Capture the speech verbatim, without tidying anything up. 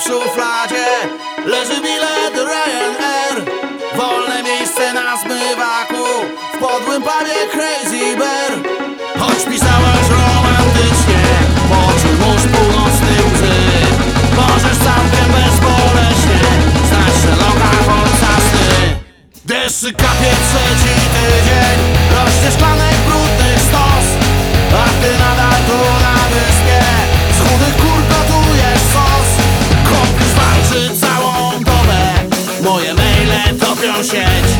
szufladzie leży bilet Ryanair. Wolne miejsce na zmywaku w podłym pubie Crazy Bear. Choć pisałaś romantycznie, poczuj mórz północnej łzy. Możesz całkiem bezboleśnie znać Sherlocka Holmesa sny. Deszczy kapie trzeci tydzień, rośnie szklanek brudnych stos, a ty nadal tu na wyspie z chudych kur gotujesz sos. Komputer walczy całą dobę, moje maile topią sieć.